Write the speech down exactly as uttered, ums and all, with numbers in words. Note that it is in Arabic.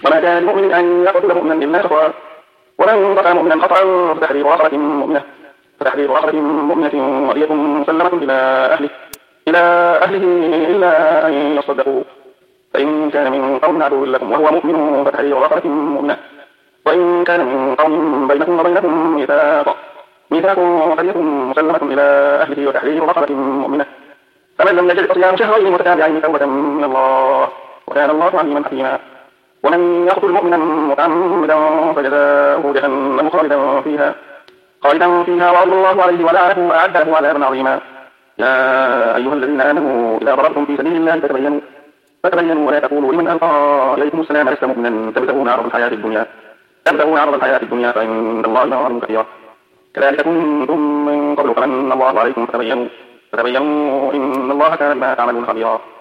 وما كان لمؤمن أن يقتل مؤمنا إلا خطأ ومن قتل مؤمنا خطأ فتحرير رقبة مؤمنة فتحرير رقبة مؤمنة ودية مسلمة إلى أهله إلى أهله إلا أن يصدقوا فإن كان من قوم عدو لكم وهو مؤمن فتحرير رقبة مؤمنة وإن كان من قوم بينكم وبينهم ميثاق ميثاق فدية مسلمة إلى أهله وتحرير رقبة مؤمنة فمن لم يجد فصيام شهرين متتابعين توبة من الله وكان الله عليما حكيما ومن يقتل مؤمنا متعمدا فجزاؤه جهنم خالدا فيها خالدا فيها وغضب الله عليه ولعنه وأعد له عذابا عظيما يا أيها الذين آمنوا إذا ضربتم في سبيل الله فتبينوا فتبينوا ولا تقولوا لمن ألقى إليكم السلام لست مؤمنا تبتغون عرض الحياة الدنيا تبتغون عرض الحياة الدنيا فعند الله مغانم كثيرة كذلك كنتم من قبل فمن الله عليكم فتبينوا فتبينوا إن الله كان بما تعملون خبيرا